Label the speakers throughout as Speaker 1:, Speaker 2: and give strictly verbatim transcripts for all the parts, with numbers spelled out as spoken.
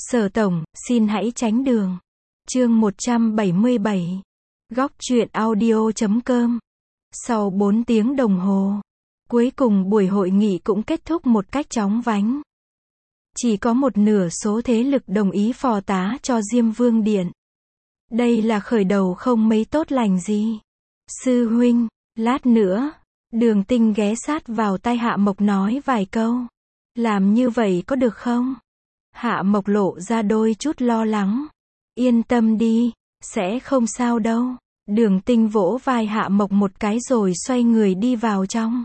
Speaker 1: Sở tổng, xin hãy tránh đường. Chương một trăm bảy mươi bảy. Góc truyện audio chấm com. Sau bốn tiếng đồng hồ, cuối cùng buổi hội nghị cũng kết thúc một cách chóng vánh. Chỉ có một nửa số thế lực đồng ý phò tá cho Diêm Vương Điện. Đây là khởi đầu không mấy tốt lành gì. Sư huynh, lát nữa, Đường Tinh ghé sát vào tai Hạ Mộc nói vài câu. Làm như vậy có được không? Hạ Mộc lộ ra đôi chút lo lắng. Yên tâm đi, sẽ không sao đâu. Đường Tinh vỗ vai Hạ Mộc một cái rồi xoay người đi vào trong.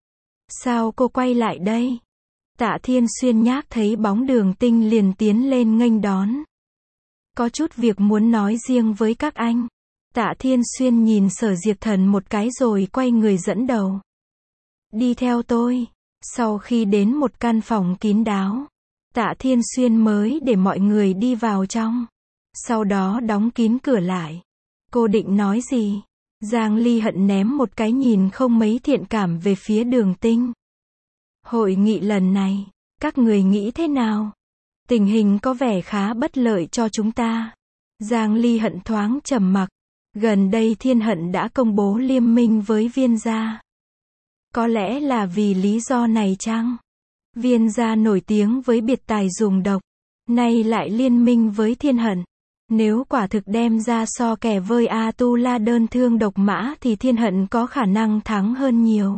Speaker 1: Sao cô quay lại đây? Tạ Thiên Xuyên nhác thấy bóng Đường Tinh liền tiến lên nghênh đón. Có chút việc muốn nói riêng với các anh. Tạ Thiên Xuyên nhìn Sở Diệp Thần một cái rồi quay người dẫn đầu. Đi theo tôi. Sau khi đến một căn phòng kín đáo, Tạ Thiên Xuyên mới để mọi người đi vào trong. Sau đó đóng kín cửa lại. Cô định nói gì? Giang Ly Hận ném một cái nhìn không mấy thiện cảm về phía Đường Tinh. Hội nghị lần này, các người nghĩ thế nào? Tình hình có vẻ khá bất lợi cho chúng ta. Giang Ly Hận thoáng trầm mặc. Gần đây Thiên Hận đã công bố liên minh với Viên gia. Có lẽ là vì lý do này chăng? Viên gia nổi tiếng với biệt tài dùng độc, nay lại liên minh với Thiên Hận. Nếu quả thực đem ra so kè với A-tu-la đơn thương độc mã thì Thiên Hận có khả năng thắng hơn nhiều.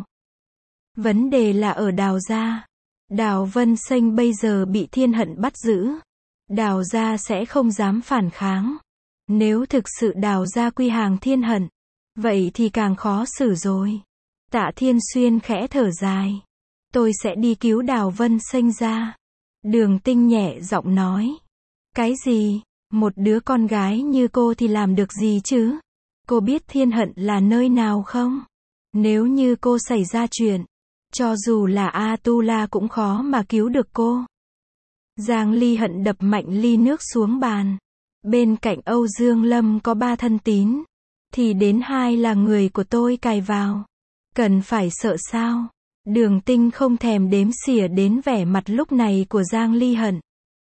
Speaker 1: Vấn đề là ở Đào gia. Đào Vân Xanh bây giờ bị Thiên Hận bắt giữ. Đào gia sẽ không dám phản kháng. Nếu thực sự Đào gia quy hàng Thiên Hận, vậy thì càng khó xử rồi. Tạ Thiên Xuyên khẽ thở dài. Tôi sẽ đi cứu Đào Vân Xanh ra. Đường Tinh nhẹ giọng nói. Cái gì? Một đứa con gái như cô thì làm được gì chứ? Cô biết Thiên Hận là nơi nào không? Nếu như cô xảy ra chuyện, cho dù là A-tu-la cũng khó mà cứu được cô. Giang Ly Hận đập mạnh ly nước xuống bàn. Bên cạnh Âu Dương Lâm có ba thân tín, thì đến hai là người của tôi cài vào. Cần phải sợ sao? Đường Tinh không thèm đếm xỉa đến vẻ mặt lúc này của Giang Ly Hận.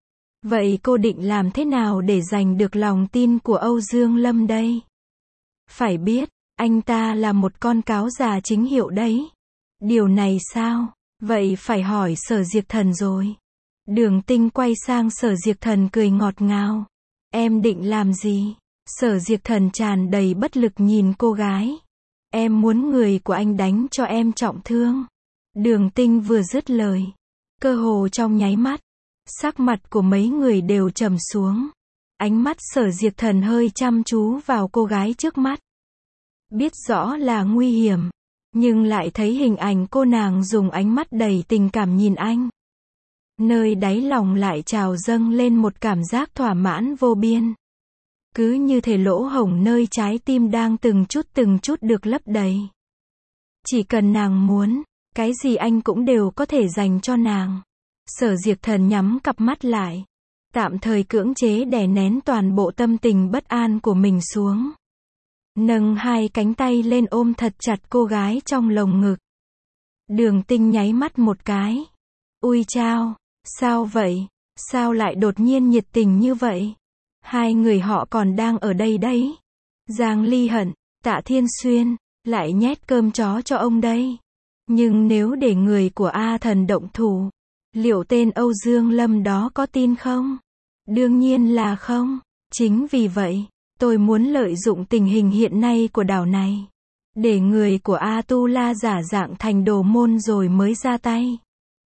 Speaker 1: Vậy cô định làm thế nào để giành được lòng tin của Âu Dương Lâm đây? Phải biết, anh ta là một con cáo già chính hiệu đấy. Điều này sao? Vậy phải hỏi Sở Diệp Thần rồi. Đường Tinh quay sang Sở Diệp Thần cười ngọt ngào. Em định làm gì? Sở Diệp Thần tràn đầy bất lực nhìn cô gái. Em muốn người của anh đánh cho em trọng thương. Đường Tinh vừa dứt lời, cơ hồ trong nháy mắt, sắc mặt của mấy người đều trầm xuống. Ánh mắt Sở Diệp Thần hơi chăm chú vào cô gái trước mắt. Biết rõ là nguy hiểm, nhưng lại thấy hình ảnh cô nàng dùng ánh mắt đầy tình cảm nhìn anh. Nơi đáy lòng lại trào dâng lên một cảm giác thỏa mãn vô biên. Cứ như thể lỗ hổng nơi trái tim đang từng chút từng chút được lấp đầy. Chỉ cần nàng muốn, cái gì anh cũng đều có thể dành cho nàng. Sở Diệp Thần nhắm cặp mắt lại, tạm thời cưỡng chế đè nén toàn bộ tâm tình bất an của mình xuống. Nâng hai cánh tay lên ôm thật chặt cô gái trong lồng ngực. Đường Tinh nháy mắt một cái. Ui chao, sao vậy? Sao lại đột nhiên nhiệt tình như vậy? Hai người họ còn đang ở đây đấy. Giang Ly Hận, Tạ Thiên Xuyên, lại nhét cơm chó cho ông đây. Nhưng nếu để người của A Thần động thủ, liệu tên Âu Dương Lâm đó có tin không? Đương nhiên là không. Chính vì vậy, tôi muốn lợi dụng tình hình hiện nay của đảo này, để người của A-tu-la giả dạng thành Đồ Môn rồi mới ra tay.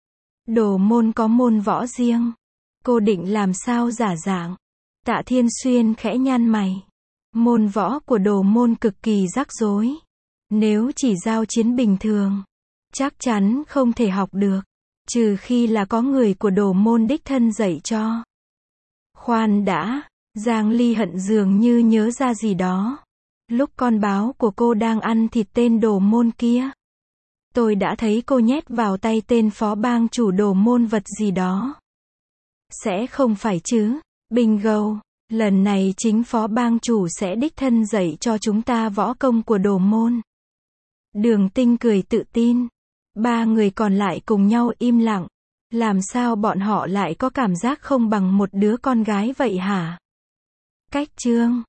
Speaker 1: Đồ Môn có môn võ riêng. Cô định làm sao giả dạng? Tạ Thiên Xuyên khẽ nhăn mày. Môn võ của Đồ Môn cực kỳ rắc rối. Nếu chỉ giao chiến bình thường, chắc chắn không thể học được. Trừ khi là có người của Đồ Môn đích thân dạy cho. Khoan đã, Giang Ly Hận dường như nhớ ra gì đó. Lúc con báo của cô đang ăn thịt tên Đồ Môn kia, tôi đã thấy cô nhét vào tay tên phó bang chủ Đồ Môn vật gì đó. Sẽ không phải chứ? Bingo, lần này chính phó bang chủ sẽ đích thân dạy cho chúng ta võ công của Đồ Môn. Đường Tinh cười tự tin. Ba người còn lại cùng nhau im lặng. Làm sao bọn họ lại có cảm giác không bằng một đứa con gái vậy hả? Cách chương